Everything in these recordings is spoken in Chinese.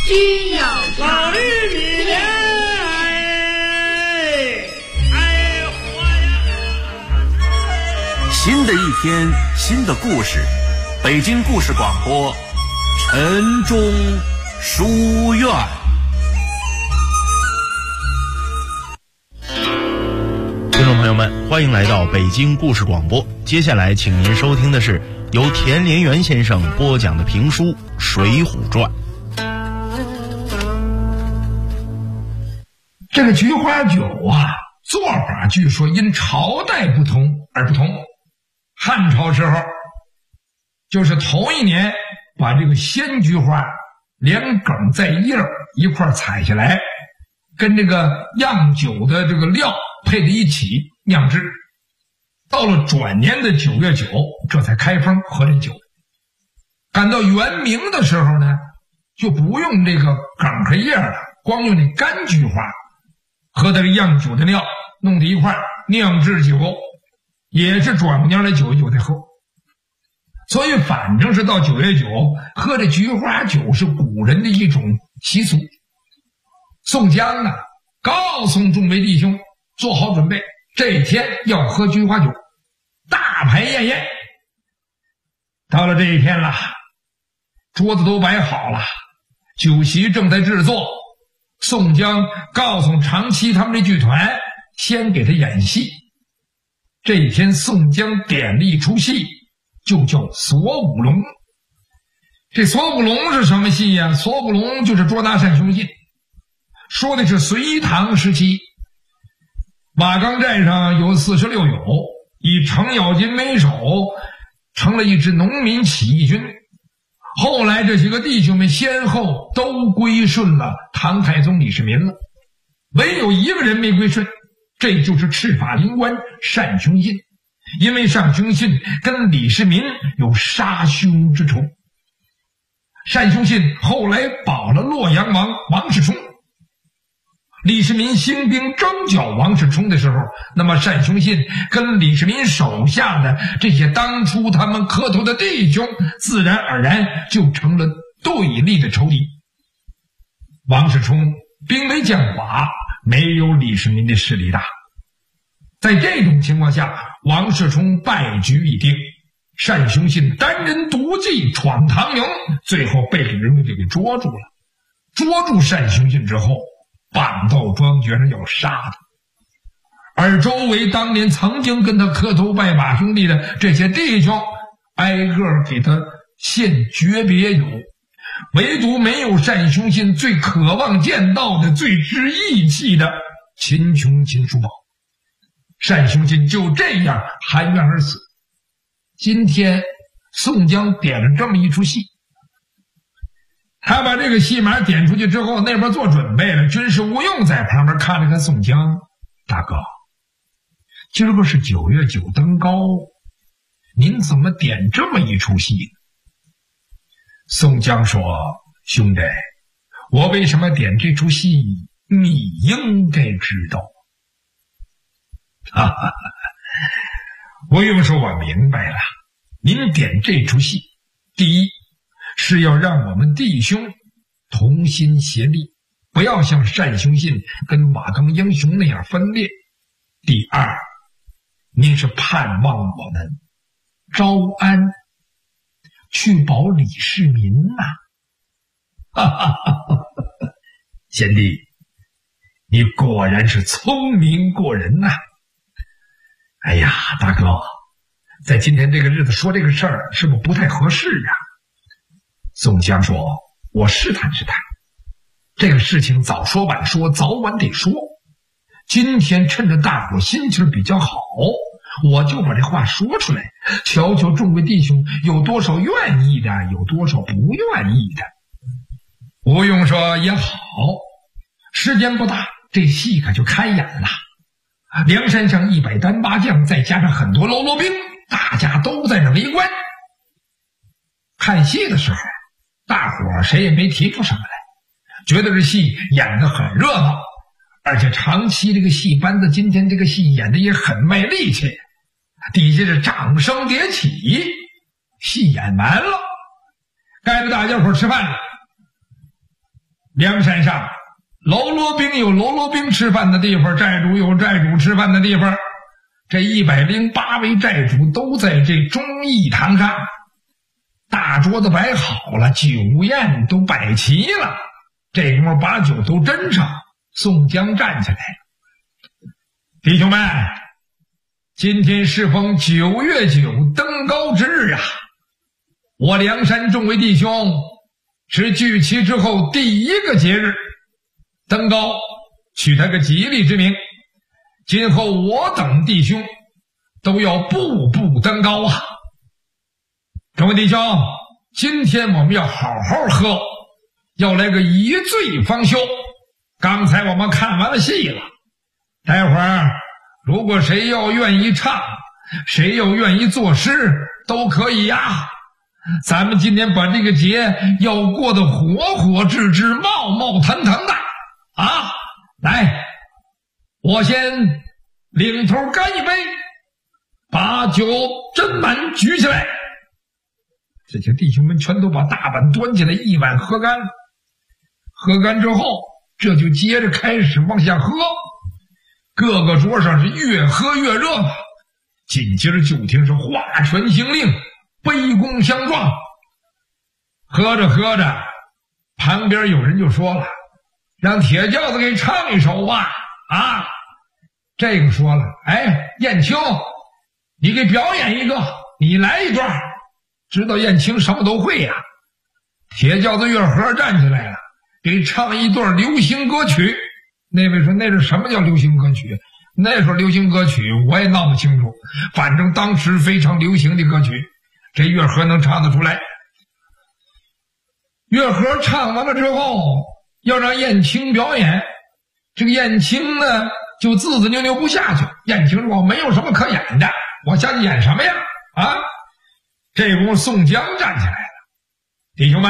需要老绿米莲，活呀！ 新的一天，新的故事，北京故事广播，晨钟书院。 听众朋友们，欢迎来到北京故事广播。接下来，请您收听的是由田连元先生播讲的评书《水浒传》。 这个菊花酒啊，做法据说因朝代不同而不同。汉朝时候，就是头一年把这个鲜菊花连梗带叶一块采下来，跟这个酿酒的这个料配在一起酿制。到了转年的9月9，这才开封喝这酒。赶到元明的时候呢，就不用这个梗和叶了，光用那干菊花和这个酿酒的料弄在一块酿制酒，也是转过年来9月9才喝。所以反正是到9月9喝这菊花酒是古人的一种习俗。宋江啊，告诉众位弟兄做好准备，这一天要喝菊花酒，大排宴宴。到了这一天了，桌子都摆好了，酒席正在制作。宋江告诉长期他们这剧团先给他演戏。这一天宋江点了一出戏，就叫锁五龙。这锁五龙是什么戏呀？锁五龙就是捉拿单雄信，说的是隋唐时期瓦岗寨上有46友，以程咬金为首，成了一支农民起义军。后来这些个弟兄们先后都归顺了唐太宗李世民了，唯有一个人没归顺，这就是赤法灵官单雄信。因为单雄信跟李世民有杀兄之仇，单雄信后来保了洛阳王王世充。李世民兴兵征剿王世充的时候，那么单雄信跟李世民手下的这些当初他们磕头的弟兄，自然而然就成了对立的仇敌。王世充兵没将寡，没有李世民的势力大。在这种情况下，王世充败局已定，单雄信单人独骑闯唐营，最后被人们给捉住了。捉住单雄信之后，绑到庄觉上要杀他，而周围当年曾经跟他磕头拜把兄弟的这些弟兄，挨个给他献诀别酒，唯独没有单雄信最渴望见到的、最值义气的秦琼、秦叔宝。单雄信就这样含冤而死。今天宋江点了这么一出戏，他把这个戏码点出去之后，那边做准备了，军师吴用在旁边看着看宋江，大哥，今儿个是9月9登高，您怎么点这么一出戏呢？宋江说，兄弟，我为什么点这出戏，你应该知道。哈哈，吴用说，我明白了，您点这出戏，第一是要让我们弟兄同心协力，不要像单雄信跟瓦岗英雄那样分裂。第二，您是盼望我们招安去保李世民呐。哈哈哈哈，贤弟，你果然是聪明过人呐。哎呀，大哥，在今天这个日子说这个事儿是不是不太合适啊？宋江说，我试探试探，这个事情早说晚说，早晚得说。今天趁着大伙心情比较好，我就把这话说出来，瞧瞧众位弟兄有多少愿意的，有多少不愿意的。吴用说，也好，时间不大，这戏可就开演了。梁山上100单八将，再加上很多喽啰兵，大家都在那围观。看戏的时候，大伙谁也没提出什么来，觉得这戏演得很热闹，而且长期这个戏班子今天这个戏演得也很卖力气，底下是掌声迭起。戏演完了，该着大家伙吃饭了。 梁山上喽啰兵有喽啰兵吃饭的地方，寨主有寨主吃饭的地方，这108位寨主都在这忠义堂上，大桌子摆好了，酒宴都摆齐了，这功夫把酒都斟上。宋江站起来了，弟兄们，今天适逢9月9登高之日啊！我梁山众位弟兄是聚齐之后第一个节日，登高取他个吉利之名。今后我等弟兄都要步步登高啊！众位弟兄，今天我们要好好喝，要来个一醉方休。刚才我们看完了戏了，待会儿如果谁要愿意唱，谁要愿意作诗都可以呀。咱们今天把这个节要过得火火炙炙、冒冒腾腾的啊！来，我先领头干一杯，把酒斟满举起来。这些弟兄们全都把大碗端起来，一碗喝干。喝干之后，这就接着开始往下喝，各个桌上是越喝越热闹。紧接着就听是画拳行令，杯弓相撞。喝着喝着，旁边有人就说了，让铁轿子给唱一首吧。啊，这个说了，哎，燕青，你给表演一个，你来一段。知道燕青什么都会呀。铁轿子月和站起来了，给唱一段流行歌曲。那位说那是什么叫流行歌曲？那时候流行歌曲我也闹不清楚，反正当时非常流行的歌曲，这月和能唱得出来。月和唱完了之后，要让燕青表演。这个燕青呢就自自扭扭不下去。燕青说我没有什么可演的，我下去演什么呀？啊！这功夫宋江站起来了。弟兄们，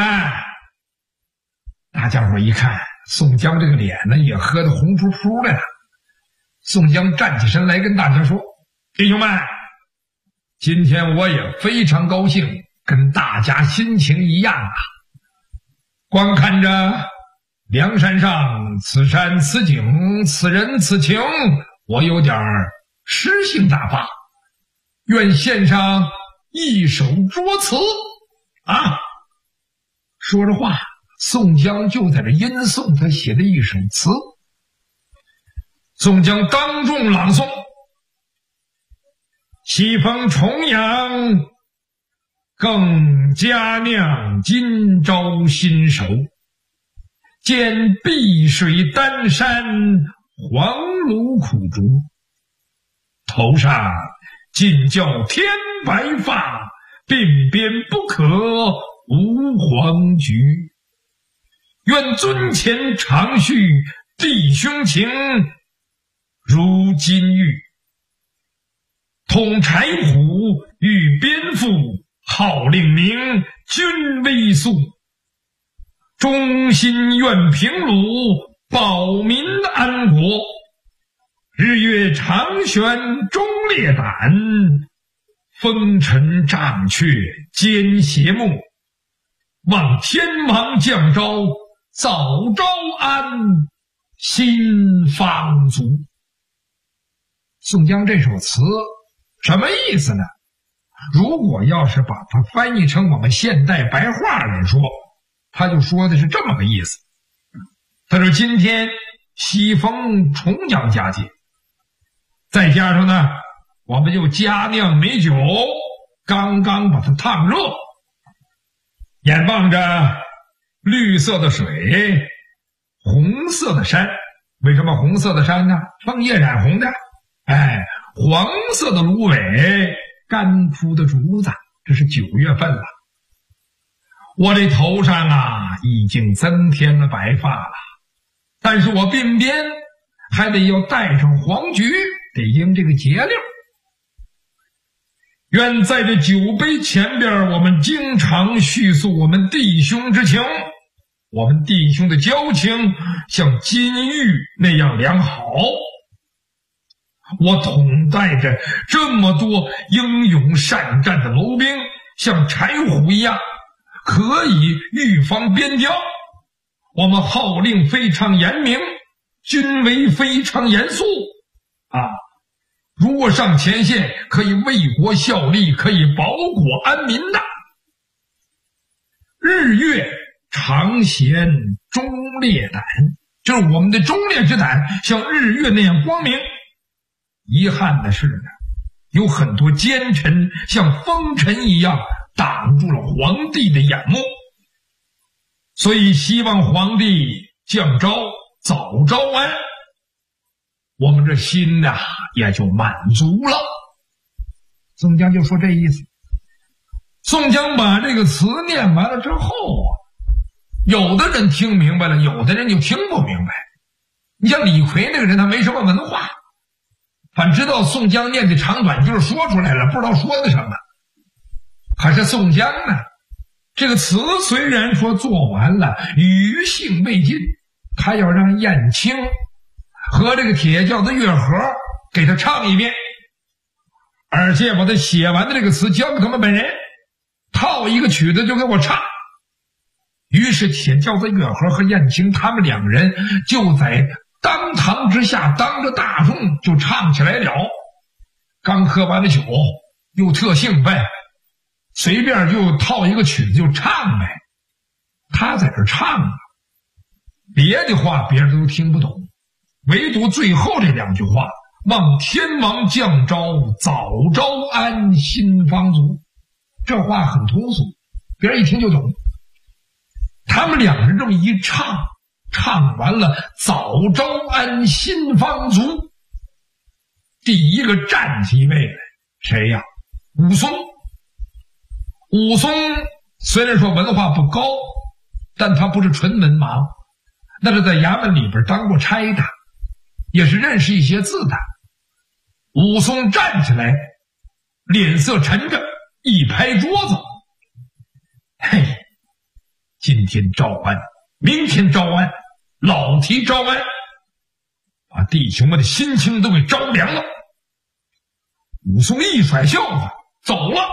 大家伙一看宋江这个脸呢也喝得红扑扑的了。宋江站起身来跟大家说，弟兄们，今天我也非常高兴，跟大家心情一样啊。光看着梁山上此山此景此人此情，我有点诗兴大发，愿献上一首拙词啊！说着话，宋江就在这吟诵他写的一首词。宋江当众朗诵：西风重阳更佳酿今朝新手，见碧水丹山黄芦苦竹，头上尽叫天白发，鬓边不可无黄菊。愿尊前常叙弟兄情，如金玉。统柴虎与鞭蝠，号令明君威肃。忠心愿平鲁，保民安国。日月长悬忠烈胆，风尘障却奸邪目。望天王降昭，早招安，心方足。宋江这首词什么意思呢？如果要是把它翻译成我们现代白话来说，他就说的是这么个意思。他说今天西风重阳佳节，再加上呢我们就佳酿美酒，刚刚把它烫热，眼望着绿色的水，红色的山。为什么红色的山呢？枫叶染红的。黄色的芦苇，干枯的竹子。这是9月份了，我这头上啊已经增添了白发了，但是我鬓边还得要带上黄菊，得应这个节令。愿在这酒杯前边，我们经常叙述我们弟兄之情，我们弟兄的交情像金玉那样良好。我统带着这么多英勇善战的楼兵，像柴虎一样，可以预防边疆。 我们号令非常严明，军威非常严肃啊！如果上前线，可以为国效力，可以保国安民的。日月常显忠烈胆，就是我们的忠烈之胆像日月那样光明。遗憾的是呢，有很多奸臣像风尘一样挡住了皇帝的眼目，所以希望皇帝降诏早招安，我们这心呐也就满足了。宋江就说这意思。宋江把这个词念完了之后啊，有的人听明白了，有的人就听不明白。你像李逵那个人，他没什么文化，反知道宋江念的长短句说出来了，不知道说的什么。可是宋江呢，这个词虽然说做完了，余兴未尽，他要让燕青和这个铁轿子月和给他唱一遍，而且把他写完的这个词交给他们本人，套一个曲子就给我唱。于是铁轿子月和和燕青他们两人就在当堂之下当着大众就唱起来了。刚喝完了酒，又特兴奋，随便就套一个曲子就唱呗。他在这唱啊，别的话别人都听不懂，唯独最后这两句话，望天王降诏早招安新方卒，这话很通俗，别人一听就懂。他们两人这么一唱，唱完了早招安新方卒，第一个站起位来，谁呀？武松。武松虽然说文化不高，但他不是纯文盲，那是在衙门里边当过差的，也是认识一些字的。武松站起来，脸色沉着，一拍桌子，嘿，今天招安，明天招安，老提招安，把弟兄们的心情都给着凉了。武松一甩袖子走了。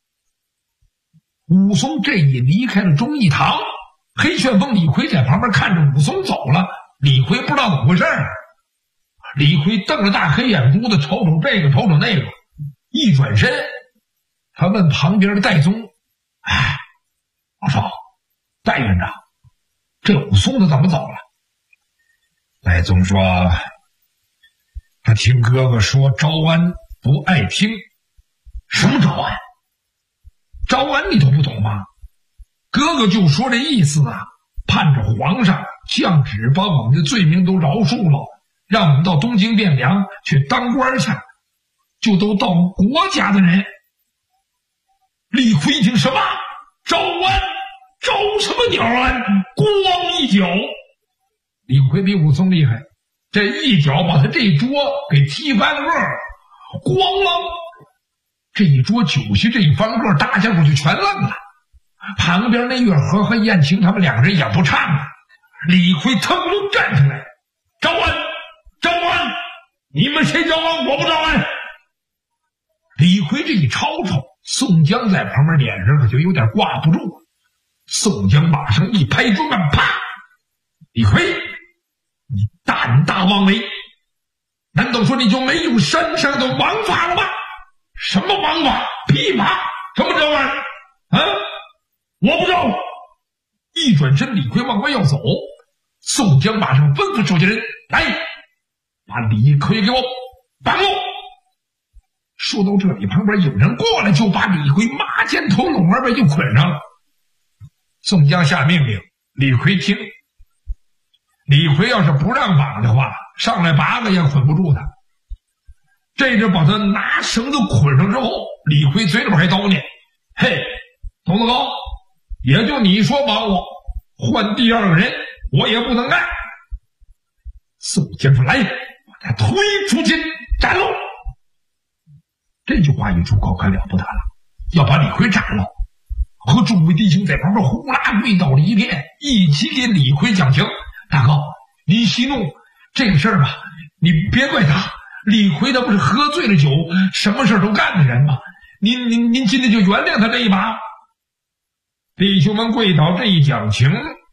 武松这一离开了忠义堂，黑旋风李逵在旁边看着武松走了，李逵不知道怎么回事李逵瞪着大黑眼珠子，瞅瞅这个瞅瞅那个，一转身他问旁边的戴宗，我说戴院长，这武松他怎么走了？戴宗说，他听哥哥说招安不爱听。什么招安？招安你都不懂吗？哥哥就说这意思啊，盼着皇上降旨把我们的罪名都饶恕了，让我们到东京汴梁去当官去，就都到国家的人。李逵一听，什么招安？招什么鸟安？咣一脚，李逵比武松厉害，这一脚把他这桌给踢翻个，咣啷，这一桌酒席这一翻个，大家伙就全愣了。旁边那月和和燕青他们两个人也不唱了。李逵腾龙站起来，招安，招安，你们谁招安？我不招安。李逵这一吵吵，宋江在旁边脸上可就有点挂不住。宋江马上一拍桌板，啪！李逵，你胆大妄为，难道说你就没有山上的王法了吗？什么王法？匹马？什么招安？我不招。一转身，李逵往外要走，宋江马上吩咐手下人，来，把李逵给我绑住。说到这里，旁边有人过来，就把李逵马肩头拢二边就捆上了。宋江下命令，李逵听。李逵要是不让绑的话，上来8个也捆不住他。这就把他拿绳子捆上之后，李逵嘴里边还叨念，嘿，董子高，也就你说绑我，换第二个人我也不能干。宋江说，来，把他推出去斩喽。这句话一出口可了不得了，要把李逵斩了。和众位弟兄在旁边呼啦跪倒了一片，一起给李逵讲情。大哥，您息怒，这个事儿吧，你别怪他。李逵他不是喝醉了酒，什么事都干的人吗？您今天就原谅他这一把。弟兄们跪倒这一讲情，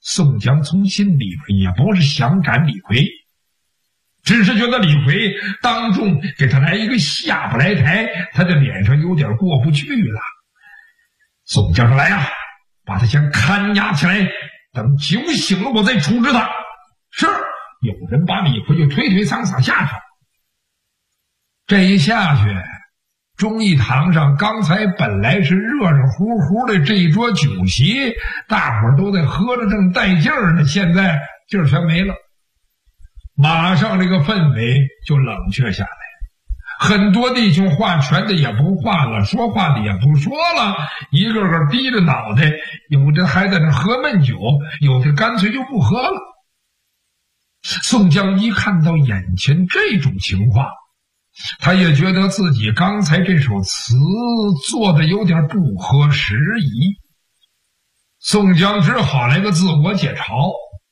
宋江从心里边也不是想斩李逵，只是觉得李逵当众给他来一个下不来台，他的脸上有点过不去了。宋江说：“来呀，把他先看押起来，等酒醒了我再处置他。”是，有人把李逵就推推搡搡下去。这一下去，忠义堂上刚才本来是热热乎乎的这一桌酒席，大伙儿都在喝着正带劲儿呢，现在劲儿全没了，马上这个氛围就冷却下来。很多弟兄划拳的也不划了，说话的也不说了，一个个低着脑袋，有的还在那喝闷酒，有的干脆就不喝了。宋江一看到眼前这种情况，他也觉得自己刚才这首词做的有点不合时宜，宋江只好来个自我解嘲：“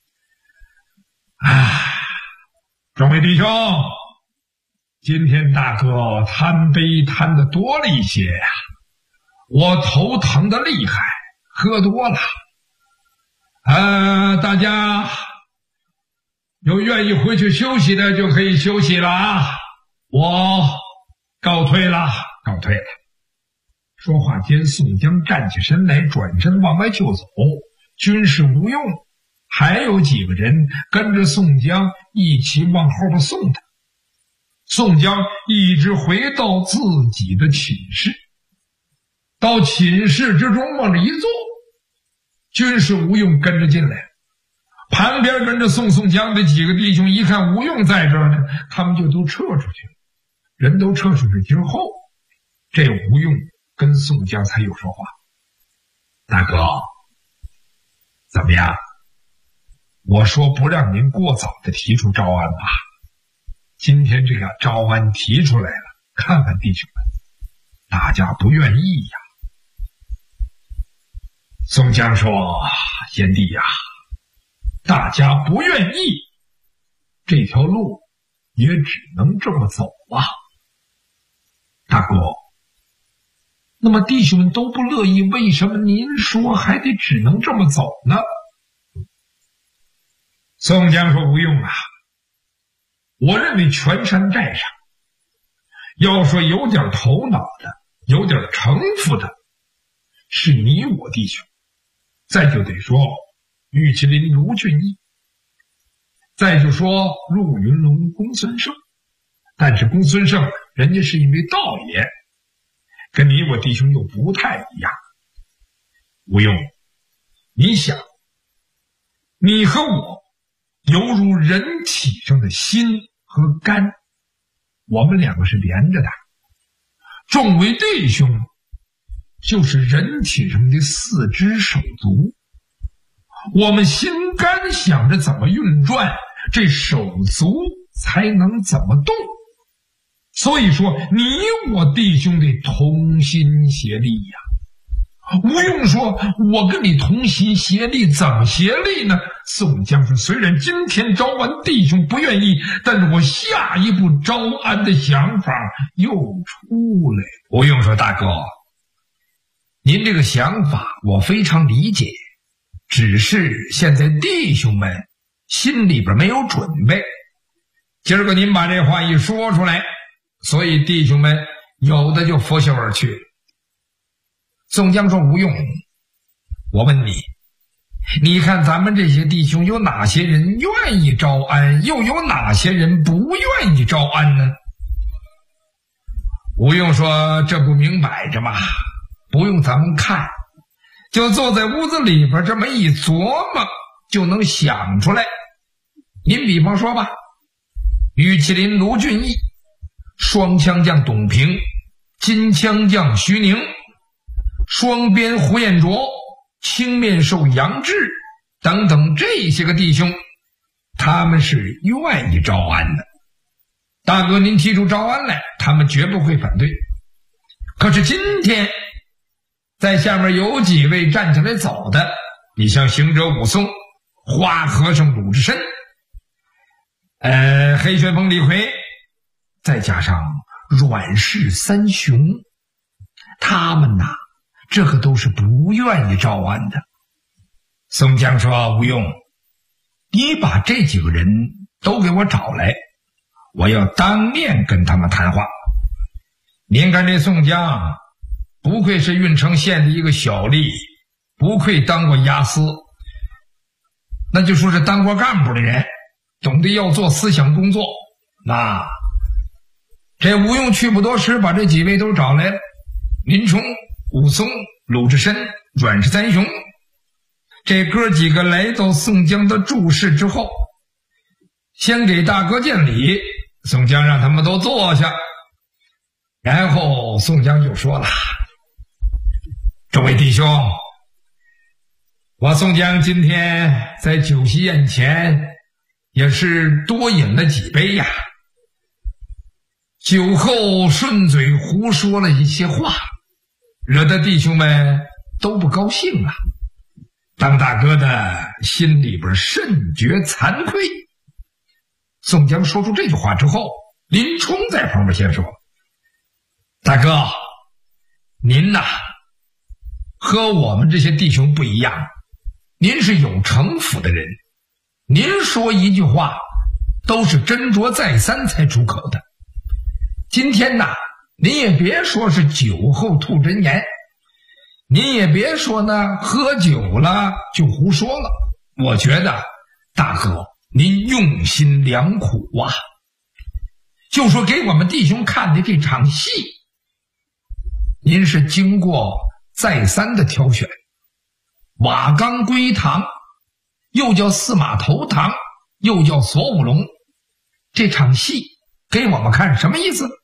众位弟兄，今天大哥贪杯贪的多了一些呀，我头疼的厉害，喝多了。大家有愿意回去休息的就可以休息了啊，我告退了。”说话间，宋江站起身来，转身往外就走。军士吴用还有几个人跟着宋江一起往后边送他。宋江一直回到自己的寝室，到寝室之中往这一坐，军士吴用跟着进来，旁边跟着宋江的几个弟兄一看吴用在这儿呢，他们就都撤出去了。人都撤出去之后，这吴用跟宋江才有说话：“大哥，怎么样？我说不让您过早的提出招安吧，今天这个招安提出来了，看看弟兄们，大家不愿意呀。”宋江说：“贤弟呀，大家不愿意，这条路也只能这么走啊。大哥，那么弟兄们都不乐意，为什么您说还得只能这么走呢？”宋江说：“吴用啊，我认为全山寨上要说有点头脑的，有点城府的，是你我弟兄，再就得说玉麒麟卢俊义，再就说陆云龙公孙胜。但是公孙胜人家是一位道爷，跟你我弟兄又不太一样。吴用，你想，你和我犹如人体上的心和肝，我们两个是连着的。众位弟兄就是人体上的四肢手足，我们心肝想着怎么运转，这手足才能怎么动。所以说你我弟兄得同心协力呀。吴用说：“我跟你同心协力，怎么协力呢？”宋江说：“虽然今天招安弟兄不愿意，但是我下一步招安的想法又出来了。”吴用说：“大哥，您这个想法我非常理解，只是现在弟兄们心里边没有准备。今儿个您把这话一说出来，所以弟兄们有的就拂袖而去了。”宋江说：“吴用，我问你，你看咱们这些弟兄有哪些人愿意招安，又有哪些人不愿意招安呢？”吴用说：“这不明摆着吗？不用咱们看，就坐在屋子里边这么一琢磨，就能想出来。您比方说吧，玉麒麟卢俊义，双枪将董平，金枪将徐宁，双鞭胡彦卓，青面兽杨志等等这些个弟兄，他们是愿意招安的。大哥您提出招安来，他们绝不会反对。可是今天在下面有几位站起来走的，你像行者武松、花和尚鲁智深，黑旋风李逵，再加上阮氏三雄，他们呐，这可都是不愿意招安的。 宋江说：“吴用，你把这几个人都给我找来，我要当面跟他们谈话。”您看这宋江不愧是郓城县的一个小吏，不愧当过押司，那就说是当过干部的人，懂得要做思想工作。那这吴用去不多时，把这几位都找来了，林冲、武松、鲁智深、阮氏三雄。这哥几个来到宋江的住室之后，先给大哥见礼，宋江让他们都坐下，然后宋江就说了：“诸位弟兄，我宋江今天在酒席宴前也是多饮了几杯呀，酒后顺嘴胡说了一些话，惹得弟兄们都不高兴了。当大哥的心里边甚觉惭愧。”宋江说出这句话之后，林冲在旁边先说：“大哥，您呐和我们这些弟兄不一样，您是有城府的人，您说一句话都是斟酌再三才出口的。今天呐，您也别说是酒后吐真言，您也别说呢喝酒了就胡说了。我觉得大哥您用心良苦啊，就说给我们弟兄看的这场戏，您是经过再三的挑选。瓦岗归堂又叫司马头堂，又叫锁五龙，这场戏给我们看什么意思？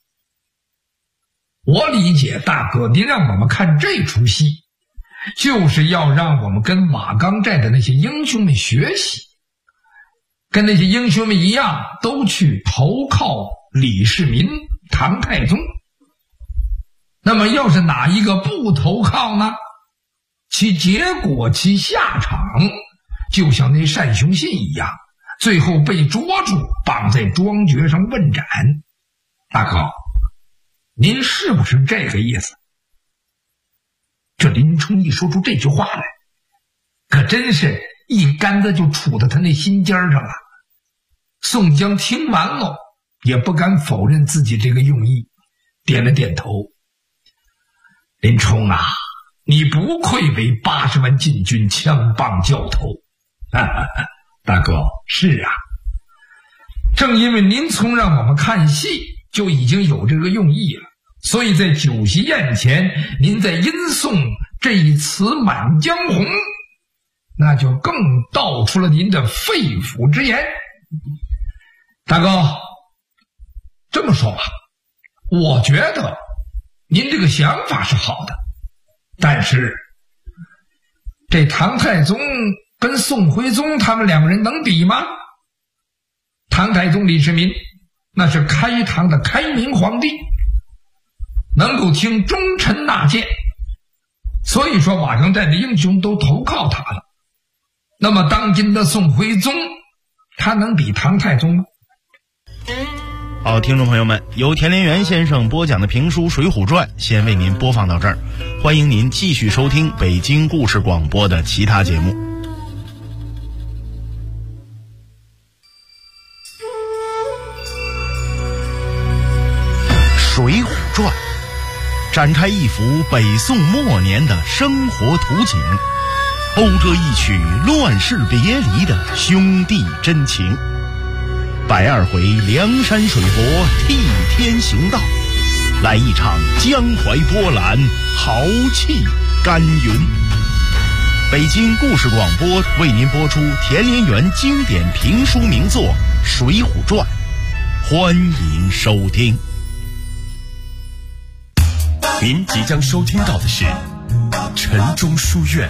我理解大哥您让我们看这出戏，就是要让我们跟瓦岗寨的那些英雄们学习，跟那些英雄们一样，都去投靠李世民、唐太宗。那么要是哪一个不投靠呢？其结果其下场就像那单雄信一样，最后被捉住，绑在庄爵上问斩。大哥，您是不是这个意思？这林冲一说出这句话来，可真是一竿子就杵到他那心尖上了。宋江听完了也不敢否认自己这个用意，点了点头。林冲啊，你不愧为80万禁军枪棒教头。大哥，是啊，正因为您从让我们看戏就已经有这个用意了，所以在酒席宴前您在吟诵这一词满江红，那就更道出了您的肺腑之言。大哥，这么说吧，我觉得您这个想法是好的，但是这唐太宗跟宋徽宗他们两个人能比吗？唐太宗李世民那是开唐的开明皇帝，能够听忠臣纳谏，所以说瓦岗寨的英雄都投靠他了。那么当今的宋徽宗，他能比唐太宗吗？ 好，听众朋友们，由田连元先生播讲的评书《水浒传》先为您播放到这儿，欢迎您继续收听北京故事广播的其他节目。《水浒传》展开一幅北宋末年的生活图景，讴歌一曲乱世别离的兄弟真情。102回梁山水泊替天行道，来一场江淮波澜，豪气干云。北京故事广播为您播出田连元经典评书名作《水浒传》，欢迎收听。 您即将收听到的是城中书院。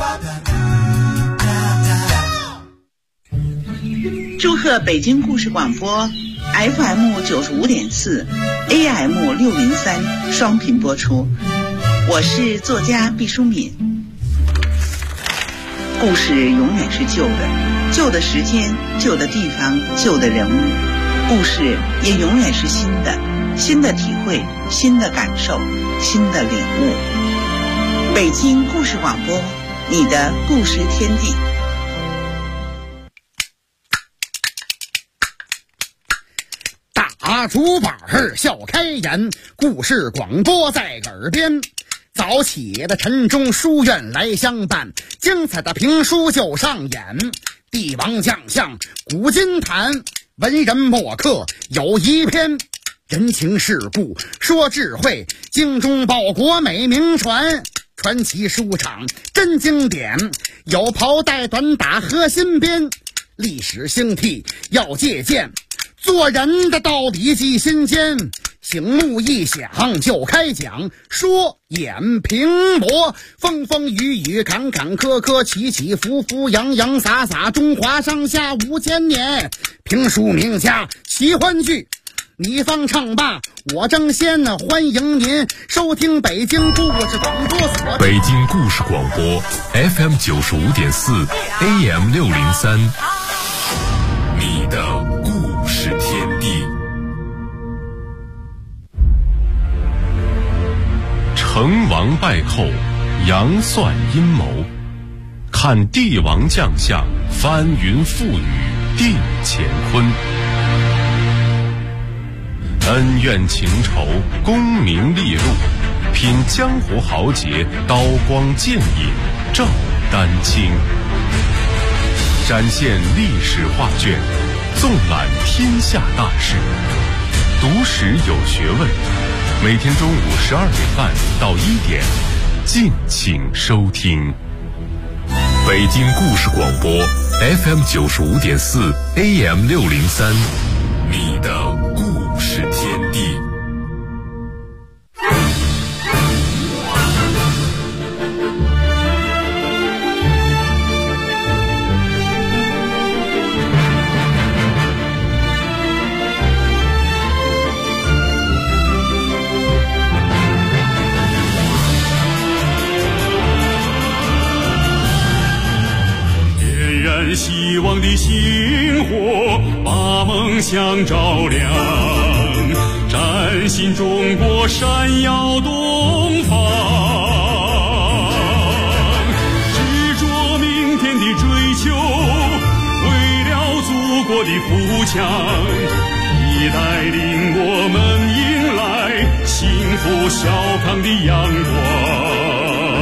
祝贺北京故事广播 FM 95.4 AM 603双频播出，我是作家毕淑敏。故事永远是旧的，旧的时间，旧的地方，旧的人物，故事也永远是新的，新的体会，新的感受，新的领悟。北京故事广播，你的故事天地。 把竹板笑开颜，故事广播在耳边。早起的晨钟书院来相伴，精彩的评书就上演。帝王将相古今谈，文人墨客有一篇。人情世故说智慧，精忠报国美名传。传奇书场真经典，有袍带短打和新编。历史兴替要借鉴，做人的道理记心间。醒目一响就开讲，说演评魔，风风雨雨坎坎坷坷，起起伏伏洋洋洒洒，中华上下5000年。评书名家奇欢剧，你方唱罢我争先，欢迎您收听北京故事广播所。 北京故事广播 FM 95.4 AM 603，你的故事天地。成王败寇，杨算阴谋，看帝王将相，翻云覆雨定乾坤。恩怨情仇，功名利禄，品江湖豪杰，刀光剑影照丹青。展现历史画卷，纵览天下大事，读史有学问。每天中午12点半到1点，敬请收听。北京故事广播 FM 95.4 AM 603，你的故事天地。 希望的星火把梦想照亮，崭新中国闪耀东方，执着明天的追求，为了祖国的富强，已带领我们迎来幸福小康的阳光。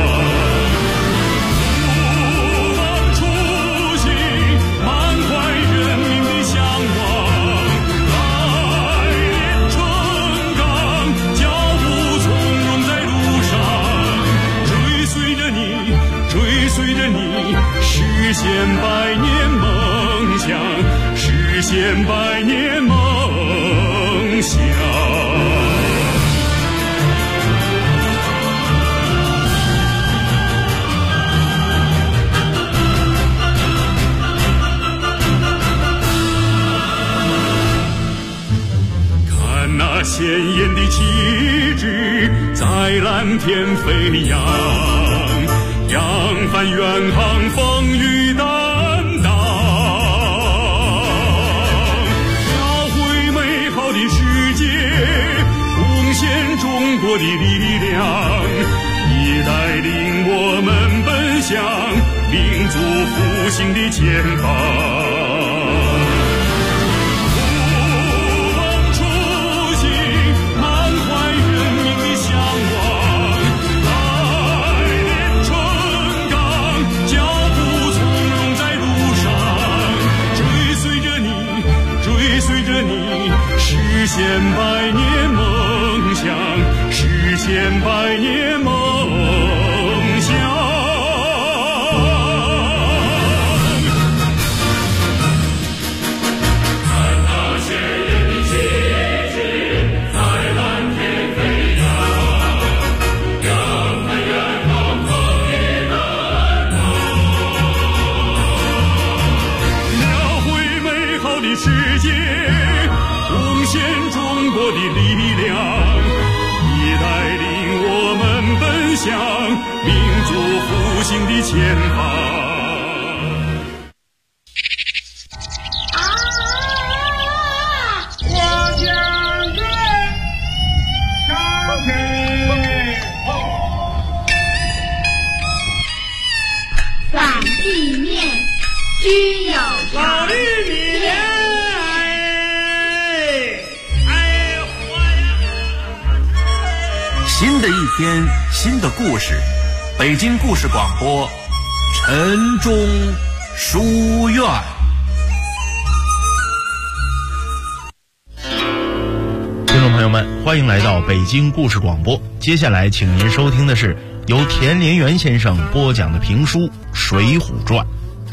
实现百年梦想，实现百年梦想。看那鲜艳的旗帜在蓝天飞扬，扬帆远航，风雨担当，描绘美好的世界，贡献中国的力量，已带领我们奔向民族复兴的前方。实现百年梦想，实现百年梦想。看那鲜艳的旗帜在蓝天飞扬，扬帆远航，风雨担当，描绘美好的世界，贡献中国的力量，已带领我们奔向民族复兴的前方。 我将军上阵， 反地面具有老绿米莲， 新的一天，新的故事，北京故事广播，陈忠书院。 听众朋友们，欢迎来到北京故事广播。接下来，请您收听的是由田连元先生播讲的评书《水浒传》。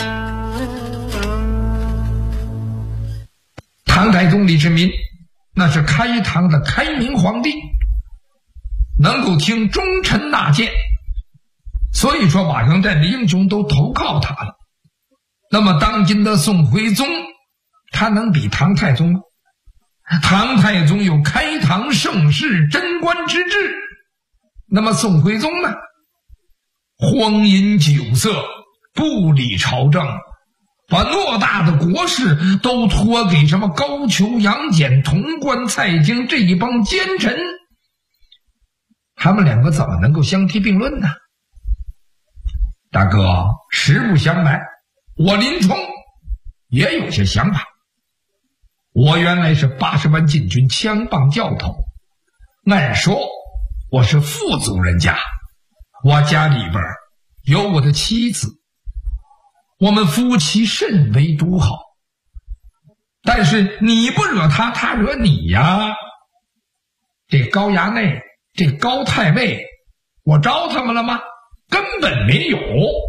唐太宗李世民，那是开唐的开明皇帝，能够听忠臣纳谏，所以说瓦岗寨的英雄都投靠他了。那么当今的宋徽宗，他能比唐太宗吗？唐太宗有开唐盛世贞观之治，那么宋徽宗呢？荒淫酒色，不理朝政，把偌大的国事都托给什么高俅、杨戬、潼关、蔡京这一帮奸臣，他们两个怎么能够相提并论呢？大哥，实不相瞒，我林冲也有些想法。我原来是80万禁军枪棒教头，按说我是富族人家，我家里边有我的妻子，我们夫妻甚为独好。但是你不惹他，他惹你呀。这高衙内，这高太尉，我招他们了吗？根本没有，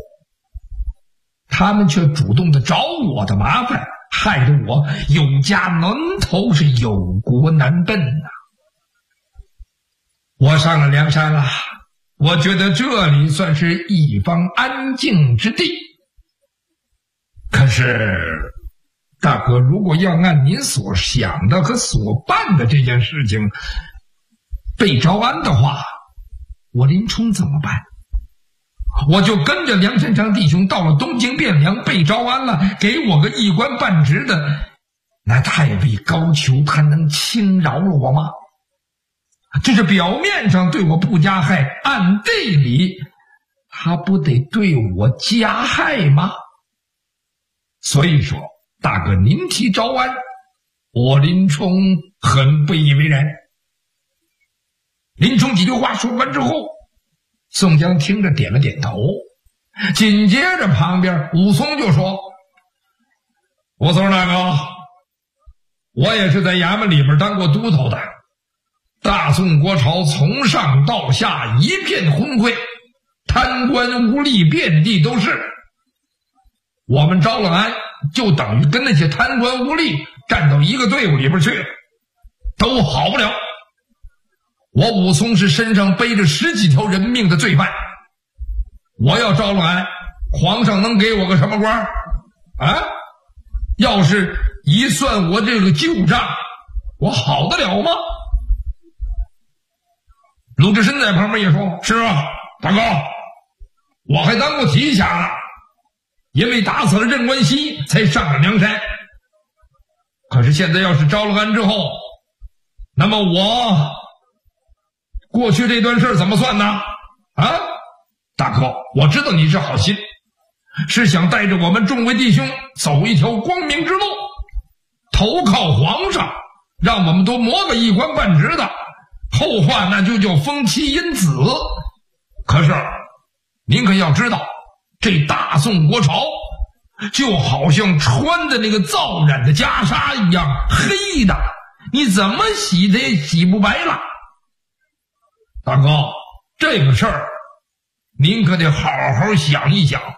他们却主动的找我的麻烦，害得我有家难投，是有国难奔啊。我上了梁山了，我觉得这里算是一方安静之地。可是大哥，如果要按您所想的和所办的这件事情被招安的话，我林冲怎么办？我就跟着梁山上弟兄到了东京汴梁，被招安了，给我个一官半职的，那太尉高俅他能轻饶了我吗？这是表面上对我不加害，暗地里他不得对我加害吗？所以说大哥，您提招安，我林冲很不以为然。林冲几句话说完之后，宋江听着点了点头，紧接着旁边武松就说：武松大哥，我也是在衙门里边当过都头的，大宋国朝从上到下一片昏聩，贪官污吏遍地都是，我们招了安就等于跟那些贪官污吏站到一个队伍里边去，都好不了。我武松是身上背着10几条人命的罪犯，我要招了安，皇上能给我个什么官啊？要是一算我这个旧账，我好得了吗？鲁智深在旁边也说：是啊，大哥，我还当过提辖呢，因为打死了任关西才上了梁山。可是现在要是招了安之后，那么我过去这段事怎么算呢？啊，大哥，我知道你是好心，是想带着我们众位弟兄走一条光明之路，投靠皇上，让我们都磨个一官半职的，后话那就叫封妻荫子。可是您可要知道，这大宋国朝就好像穿的那个皂染的袈裟一样黑的，你怎么洗它也洗不白了。大哥，这个事儿您可得好好想一想。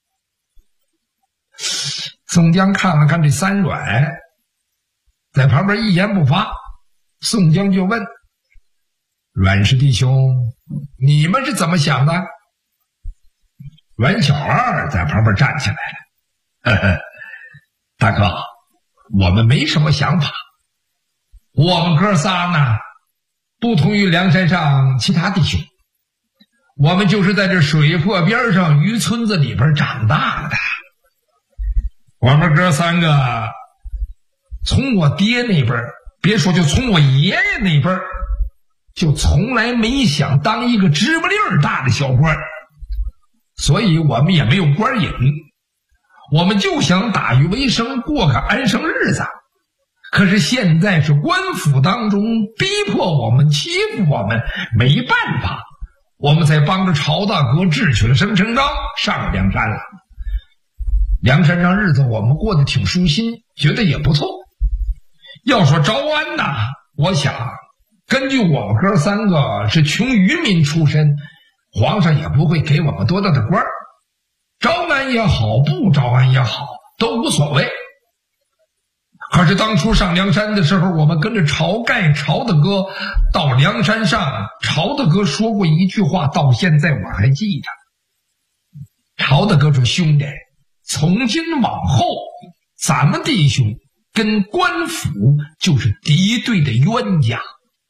宋江看了看这三阮，在旁边一言不发。宋江就问：阮氏弟兄，你们是怎么想的？阮小二在旁边站起来了：呵呵，大哥，我们没什么想法，我们哥仨呢不同于梁山上其他弟兄，我们就是在这水泊边上渔村子里边长大了的。我们哥三个从我爹那边，别说就从我爷爷那边，就从来没想当一个芝麻粒儿大的小官，所以我们也没有官瘾，我们就想打鱼为生，过个安生日子。 可是现在是官府当中逼迫我们、欺负我们，没办法，我们才帮着曹大哥智取了生辰纲，上了梁山了。梁山上日子我们过得挺舒心，觉得也不错。要说招安呐，我想根据我们哥三个是穷渔民出身，皇上也不会给我们多大的官儿，招安也好，不招安也好，都无所谓。可是当初上梁山的时候，我们跟着晁盖晁大哥到梁山上，晁大哥说过一句话，到现在我还记得。晁大哥说：“兄弟，从今往后，咱们弟兄跟官府就是敌对的冤家。”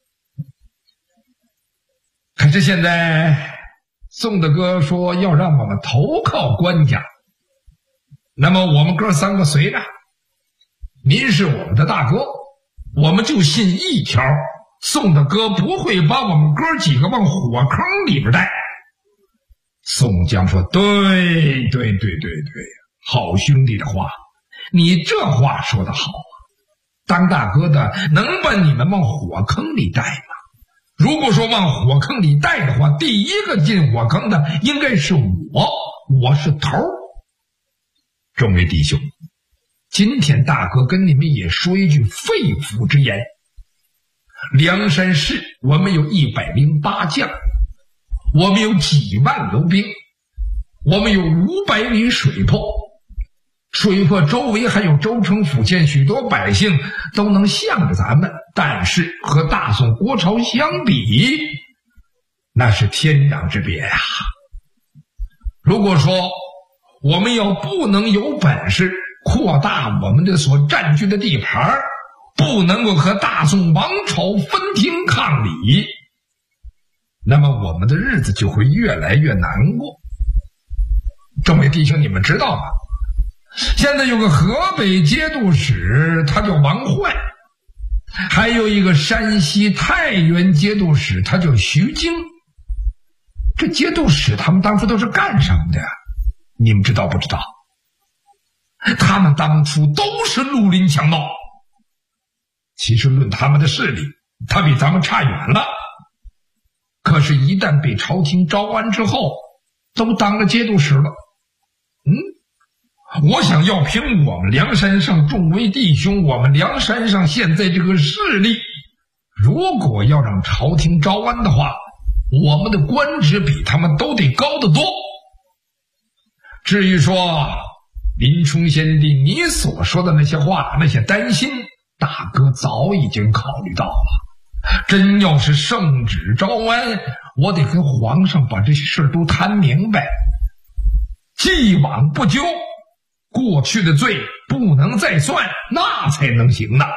可是现在宋大哥说要让我们投靠官家，那么我们哥三个随着。您是我们的大哥，我们就信一条，宋大哥不会把我们哥几个往火坑里边带。宋江说：“对，好兄弟的话，你这话说得好啊！当大哥的能把你们往火坑里带吗？如果说往火坑里带的话，第一个进火坑的应该是我是头。众位弟兄，今天大哥跟你们也说一句肺腑之言。梁山市我们有108将，我们有几万楼兵，我们有500里水泊，水泊周围还有州城府县，许多百姓都能向着咱们，但是和大宋国朝相比，那是天壤之别啊。如果说我们要不能有本事扩大我们的所占据的地盘，不能够和大宋王朝分庭抗礼，那么我们的日子就会越来越难过。众位弟兄，你们知道吗？现在有个河北节度使，他叫王焕，还有一个山西太原节度使，他叫徐经。这节度使他们当初都是干什么的呀？你们知道不知道？他们当初都是绿林强盗。其实论他们的势力，他比咱们差远了。可是一旦被朝廷招安之后，都当了节度使了。我想要凭我们梁山上众位弟兄，我们梁山上现在这个势力，如果要让朝廷招安的话，我们的官职比他们都得高得多。至于说林冲先帝你所说的那些话，那些担心，大哥早已经考虑到了。真要是圣旨招安，我得跟皇上把这些事都谈明白，既往不咎，过去的罪不能再算，那才能行呢。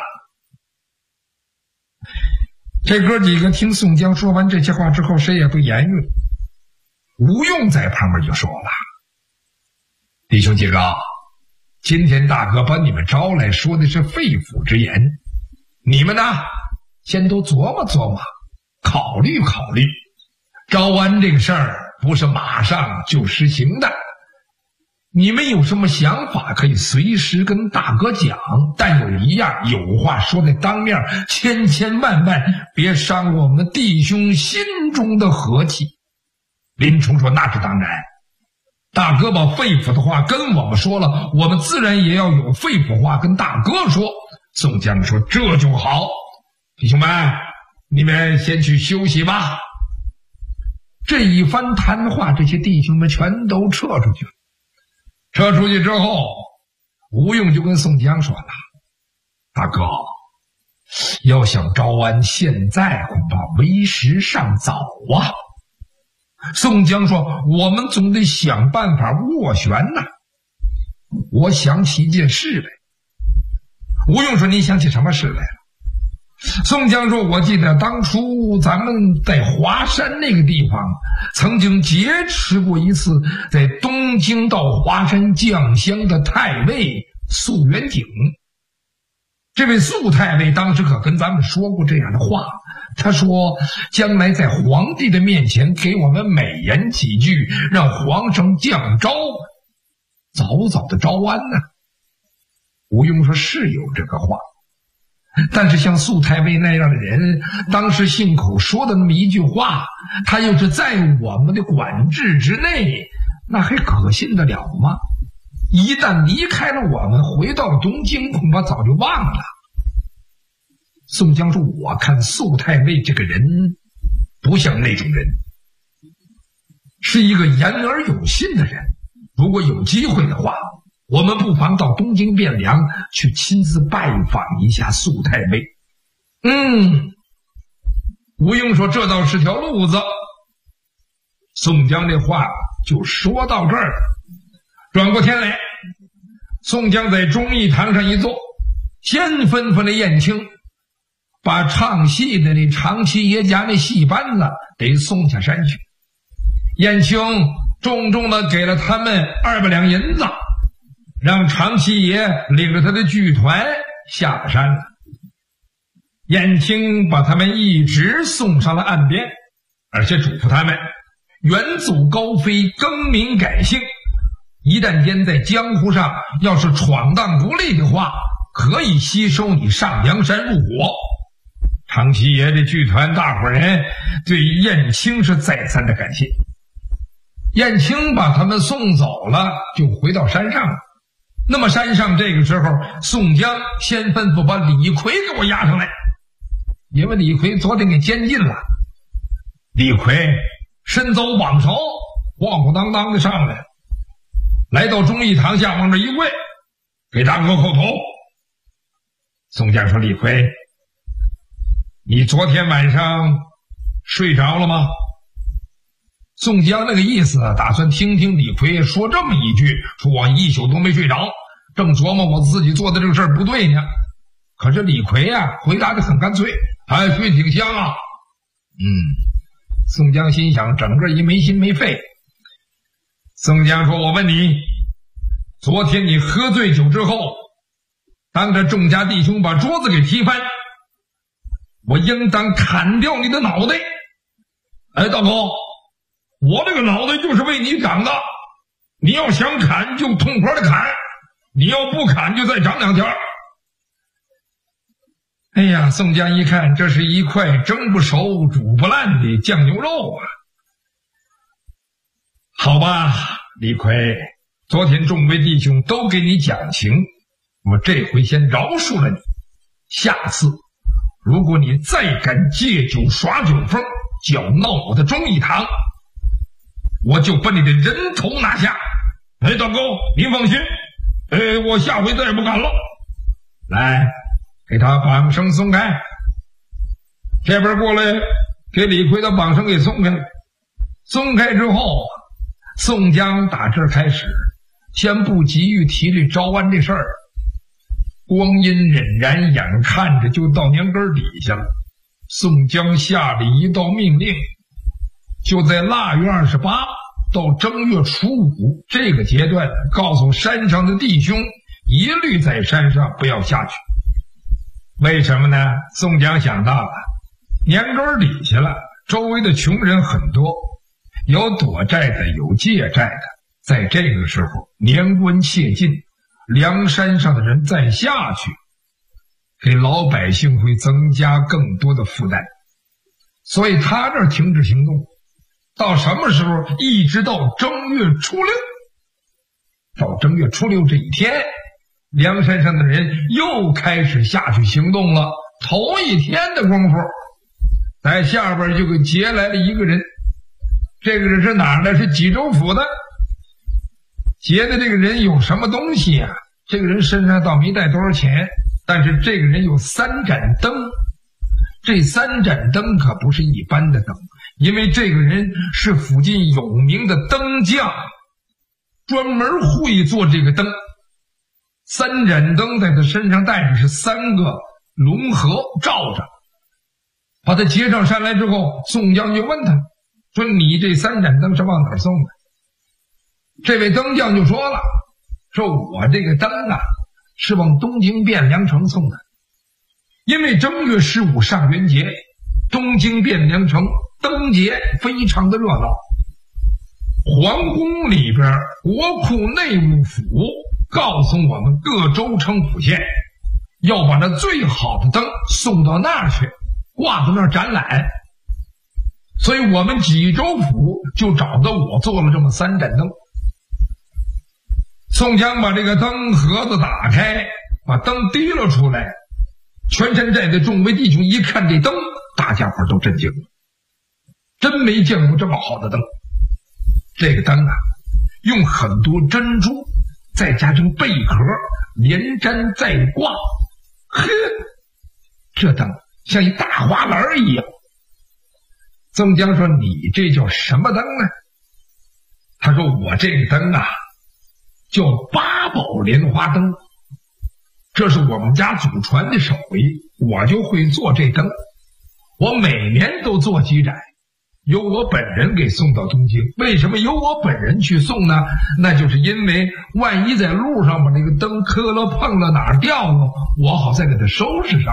这哥几个听宋江说完这些话之后，谁也不言语。吴用在旁边就说了：“弟兄几个，今天大哥把你们招来，说的是肺腑之言，你们呢，先都琢磨琢磨，考虑考虑。招安这个事儿不是马上就实行的，你们有什么想法可以随时跟大哥讲，但有一样，有话说在当面，千千万万别伤我们弟兄心中的和气。”林冲说：“那是当然，大哥把肺腑的话跟我们说了，我们自然也要有肺腑话跟大哥说。”宋江说：“这就好，弟兄们，你们先去休息吧。”这一番谈话，这些弟兄们全都撤出去了。撤出去之后，吴用就跟宋江说了：“大哥，要想招安，现在恐怕为时尚早啊。”宋江说：“我们总得想办法斡旋呐。”我想起一件事来。吴用说：“你想起什么事来了？”宋江说：“我记得当初咱们在华山那个地方曾经劫持过一次在东京到华山降香的太尉肃元景。这位肃太尉当时可跟咱们说过这样的话，他说将来在皇帝的面前给我们美言几句，让皇上降诏，早早的招安呢。”吴用说：“是有这个话， 但是像素太尉那样的人，当时信口说的那么一句话，他又是在我们的管制之内，那还可信得了吗？一旦离开了我们，回到了东京，恐怕早就忘了。宋江说，我看素太尉这个人不像那种人，是一个言而有信的人。如果有机会的话，我们不妨到东京汴梁去亲自拜访一下素太尉。吴用说，这倒是条路子。宋江这话就说到这儿了。转过天来，宋江在忠义堂上一坐，先吩咐了燕青，把唱戏的那长七爷家那戏班子得送下山去。燕青重重的给了他们200两银子，让长七爷领着他的剧团下了山了。燕青把他们一直送上了岸边，而且嘱咐他们远走高飞，更名改姓，一旦间在江湖上要是闯荡不利的话，可以吸收你上梁山入伙。长七爷这剧团大伙人对燕青是再三的感谢。燕青把他们送走了，就回到山上了。那么山上这个时候，宋江先吩咐把李逵给我押上来，因为李逵昨天给监禁了。李逵身走绑手，晃晃荡荡的上来，来到忠义堂下往这一跪，给大哥叩头。宋江说，李逵，你昨天晚上睡着了吗？宋江那个意思，打算听听李逵说这么一句，说我一宿都没睡着，正琢磨我自己做的这个事儿不对呢。可是李逵啊，回答得很干脆，睡挺香啊。宋江心想，整个一没心没肺。宋江说，我问你，昨天你喝醉酒之后，当着众家弟兄把桌子给踢翻，我应当砍掉你的脑袋。大哥，我这个脑袋就是为你长的，你要想砍就痛快的砍，你要不砍就再长2天。哎呀，宋江一看，这是一块蒸不熟煮不烂的酱牛肉啊。好吧，李逵，昨天众位弟兄都给你讲情，我这回先饶恕了你。下次如果你再敢借酒耍酒疯，搅闹我的忠义堂，我就把你的人头拿下。大哥您放心，我下回再也不敢了。来，给他绑绳松开。这边过来，给李逵的绑绳给松开了。松开之后，宋江打这儿开始，先不急于提这招安这事儿，光阴荏苒，眼看着就到年根底下了。宋江下了一道命令，就在腊月28到正月初5这个阶段，告诉山上的弟兄一律在山上不要下去。为什么呢？宋江想到了年根底下了，周围的穷人很多，有躲债的，有借债的，在这个时候年关切近，梁山上的人再下去，给老百姓会增加更多的负担，所以他这儿停止行动。到什么时候？一直到正月初6。到正月初6这一天，梁山上的人又开始下去行动了。头一天的功夫，在下边就给劫来了一个人。这个人是哪儿的？是济州府的。劫的这个人有什么东西啊？这个人身上倒没带多少钱，但是这个人有3盏灯。这3盏灯可不是一般的灯，因为这个人是附近有名的灯匠，专门会做这个灯。3盏灯在他身上带着是3个龙盒罩着。把他劫上山来之后，宋江就问他说，你这3盏灯是往哪儿送的？这位灯匠就说了，说我这个灯啊是往东京汴梁城送的。因为正月15上元节，东京汴梁城灯节非常的热闹。皇宫里边国库内务府告诉我们各州城府县要把那最好的灯送到那儿去，挂到那儿展览。所以我们济州府就找到我做了这么3盏灯。宋江把这个灯盒子打开，把灯提了出来，全山寨的众位弟兄一看这灯，大家伙都震惊了，真没见过这么好的灯。这个灯啊，用很多珍珠再加上贝壳连粘再挂，呵，这灯像一大花篮一样。宋江说：“你这叫什么灯呢？”他说：“我这个灯啊，叫八宝莲花灯，这是我们家祖传的手艺，我就会做这灯。我每年都做几盏，由我本人给送到东京。为什么由我本人去送呢？那就是因为万一在路上把这个灯磕了碰了哪儿掉了，我好再给它收拾上。”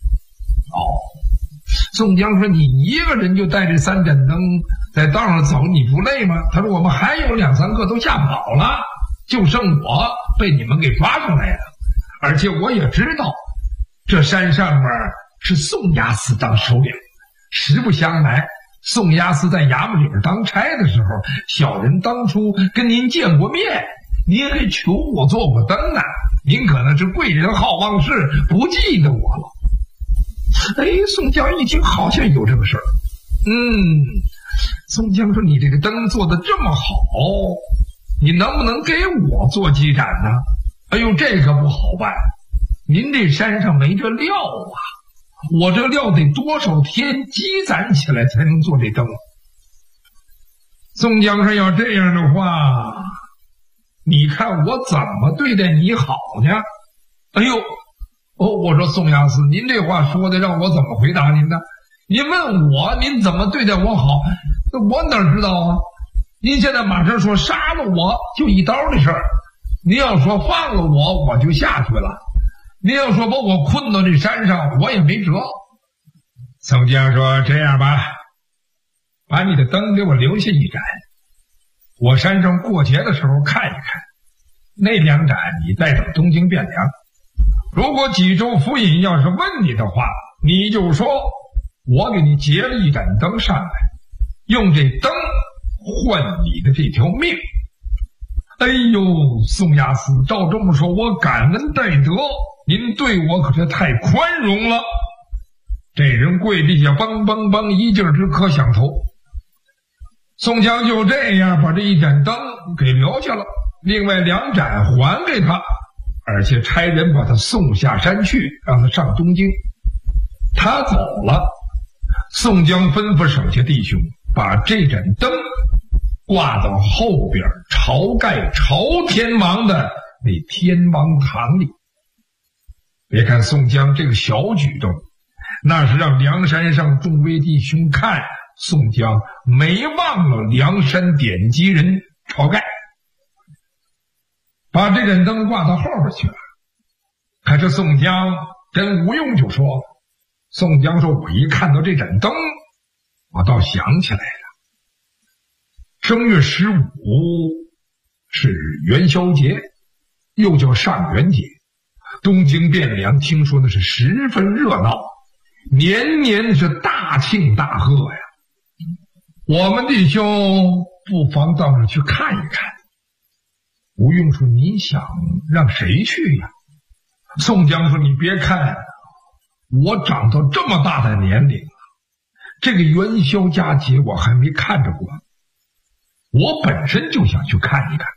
宋江说：“你一个人就带这3盏灯在道上走，你不累吗？”他说：“我们还有2、3个都吓跑了，就剩我被你们给抓上来了。而且我也知道，这山上面是宋押司当首领。实不相瞒，宋押司在衙门里边当差的时候，小人当初跟您见过面，您还求我做过灯呢。您可能是贵人好忘事，不记得我了。”宋江一听好像有这个事儿。宋江说：“你这个灯做的这么好，你能不能给我做几盏呢？”这个不好办，您这山上没这料啊，我这料得多少天积攒起来才能做这灯。宋江说：“要这样的话，你看我怎么对待你好呢？”我说：“宋押司，您这话说的让我怎么回答您呢？您问我您怎么对待我好，我哪知道啊？您现在马上说杀了我就一刀的事儿，您要说放了我就下去了，您要说把我困到这山上，我也没辙。”宋江说：“这样吧，把你的灯给我留下1盏，我山上过节的时候看一看，那2盏你带到东京汴梁。如果济州府尹要是问你的话，你就说我给你结了1盏灯上来，用这灯换你的这条命。”宋押司，照这么说，我感恩戴德，您对我可是太宽容了。这人跪地下梆梆梆一劲儿直磕响头。宋江就这样把这1盏灯给留下了，另外2盏还给他，而且差人把他送下山去，让他上东京。他走了，宋江吩咐手下弟兄把这盏灯挂到后边晁盖朝天王的那天王堂里。别看宋江这个小举动，那是让梁山上众位弟兄看宋江没忘了梁山点击人晁盖。把这盏灯挂到后边去了。可是宋江跟吴用就说：“宋江说，我一看到这盏灯，我倒想起来了。正月15是元宵节，又叫上元节，东京汴梁听说那是十分热闹，年年是大庆大贺呀。我们弟兄不妨到那儿去看一看。”吴用说：“你想让谁去呀？”宋江说：“你别看我长到这么大的年龄了，这个元宵佳节我还没看着过，我本身就想去看一看。”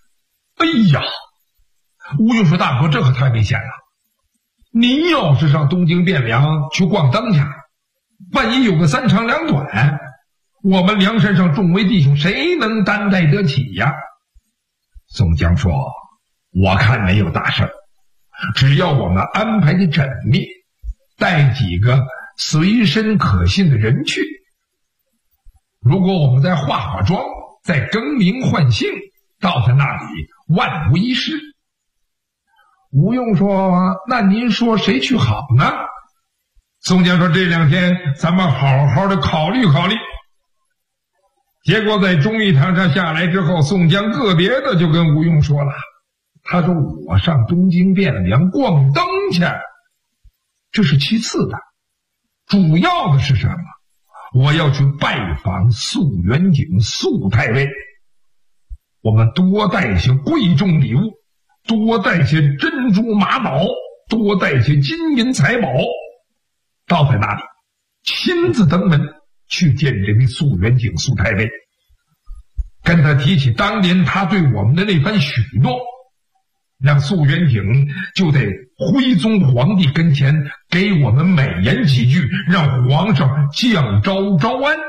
吴用说：“大哥，这可太危险了，你要是上东京汴梁去逛灯去，万一有个3长2短，我们梁山上众位弟兄谁能担待得起呀？”宋江说：“我看没有大事，只要我们安排的缜密，带几个随身可信的人去，如果我们再化妆，再更名换姓，到他那里万无一失。”吴用说：“那您说谁去好呢？”宋江说：“这2天咱们好好的考虑考虑。”结果在忠义堂上下来之后，宋江个别的就跟吴用说了，他说：“我上东京汴梁逛灯去， 这是其次的，主要的是什么？我要去拜访肃元景肃太尉，我们多带些贵重礼物，多带些珍珠玛瑙，多带些金银财宝，到在那里亲自登门去见这位肃元景肃太尉，跟他提起当年他对我们的那番许诺，让肃元景就得徽宗皇帝跟前给我们美言几句，让皇上降诏招安。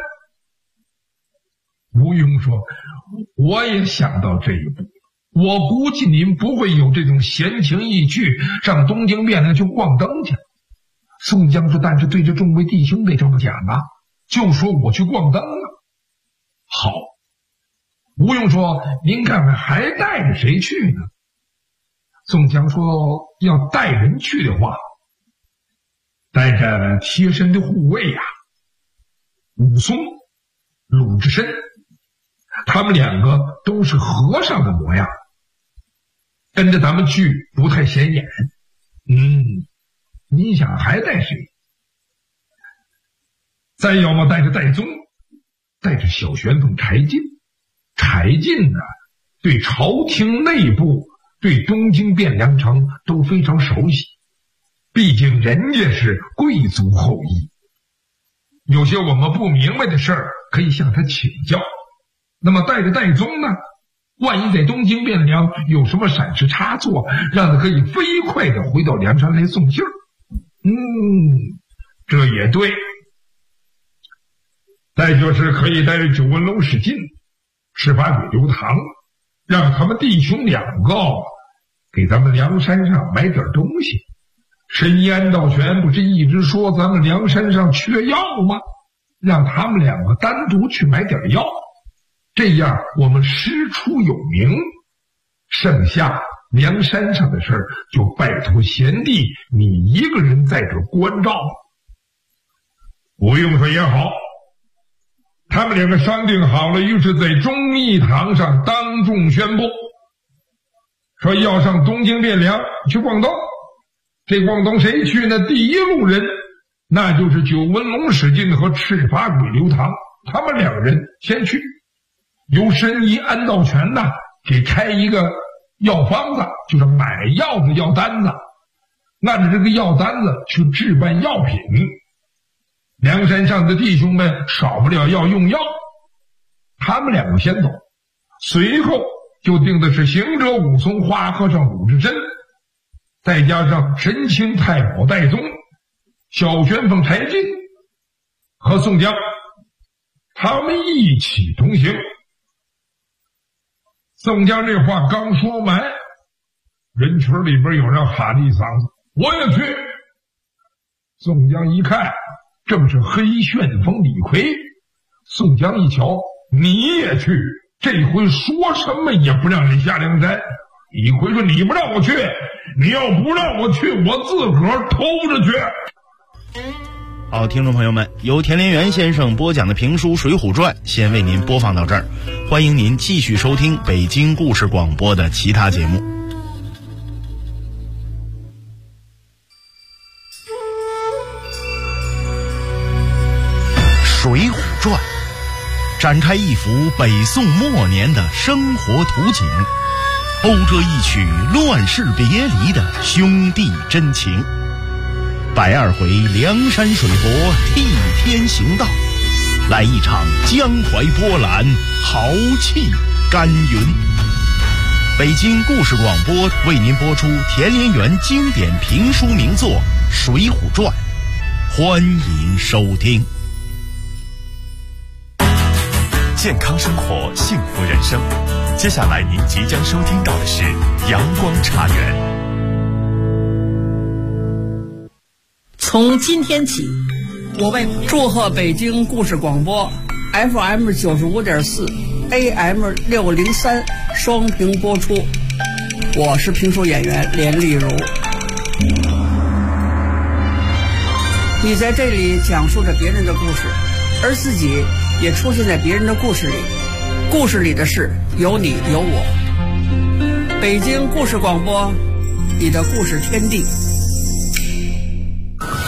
吴用说，我也想到这一步，我估计您不会有这种闲情逸趣上东京汴梁去逛灯去。宋江说，但是对着众位弟兄得这么讲啊，就说我去逛灯了。好，吴用说，您看看还带着谁去呢？宋江说，要带人去的话，带着贴身的护卫呀，武松、鲁智深，他们两个都是和尚的模样，跟着咱们去不太显眼。你想还带谁？再要么带着戴宗，带着小旋风柴进。柴进呢，对朝廷内部对东京汴梁城都非常熟悉，毕竟人家是贵族后裔，有些我们不明白的事儿可以向他请教。那么带着戴宗呢，万一在东京汴梁有什么闪失差错，让他可以飞快的回到梁山来送信儿。这也对。再就是可以带着九纹龙史进、赤发鬼刘唐，让他们弟兄两个给咱们梁山上买点东西。神医安道全不是一直说咱们梁山上缺药吗？让他们两个单独去买点药，这样我们师出有名，剩下梁山上的事儿就拜托贤弟你一个人在这关照。吴用说也好，他们两个商定好了，于是在忠义堂上当众宣布，说要上东京汴梁去逛灯。这逛灯谁去呢？第一路人那就是九纹龙史进和赤发鬼刘唐，他们两人先去，由神医安道全呢给开一个药方子，就是买药的药单子，按照这个药单子去置办药品。梁山上的弟兄们少不了要用药，他们两个先走，随后就定的是行者武松、花和尚鲁智深，再加上神清太保戴宗、小旋风柴进和宋江，他们一起同行。宋江这话刚说完，人群里边有人喊了一嗓子，我也去。宋江一看，正是黑旋风李逵。宋江一瞧，你也去，这回说什么也不让你下梁山。李逵说，你不让我去，你要不让我去，我自个儿偷着去。 好，听众朋友们，由田连元先生播讲的评书《水浒传》先为您播放到这儿，欢迎您继续收听北京故事广播的其他节目。《水浒传》展开一幅北宋末年的生活图景，讴歌一曲乱世别离的兄弟真情。102回梁山水泊替天行道，来一场江淮波澜，豪气干云。北京故事广播为您播出田连元经典评书名作《水浒传》，欢迎收听。 健康生活，幸福人生。接下来您即将收听到的是阳光茶园。 从今天起，我为祝贺北京故事广播 FM 95.4 AM 603双屏播出。我是评书演员连丽如。你在这里讲述着别人的故事，而自己也出现在别人的故事里，故事里的事有你有我。北京故事广播，你的故事天地。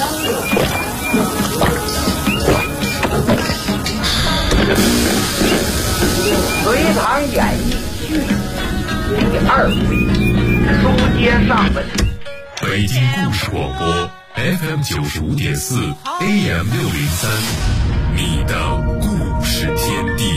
隋唐演义续第2回，书接上文。 北京故事广播 FM 95.4 AM 603，你的故事天地。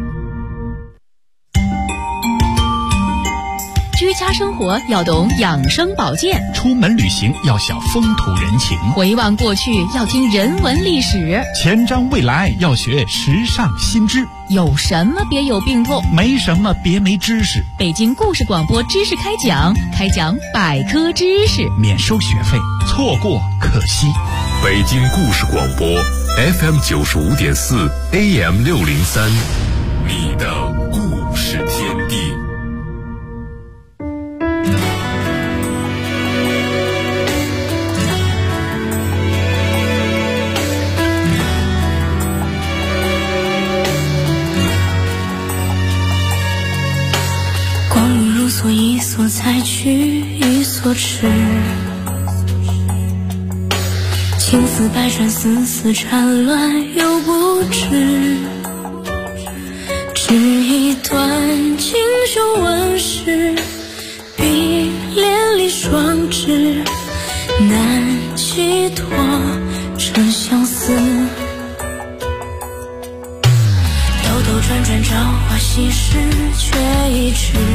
居家生活要懂养生保健， 出门旅行要晓风土人情， 回望过去要听人文历史， 前瞻未来要学时尚新知。 有什么别有病痛， 没什么别没知识。 北京故事广播知识开讲百科知识， 免收学费，错过可惜。 北京故事广播 FM 95.4 AM 603，你的故事天地。 所一所采取一所持，情丝百转，丝丝缠乱又不知，只一段锦绣纹饰，碧连理双枝，难寄托成相思。兜兜转转，朝花夕拾，却一直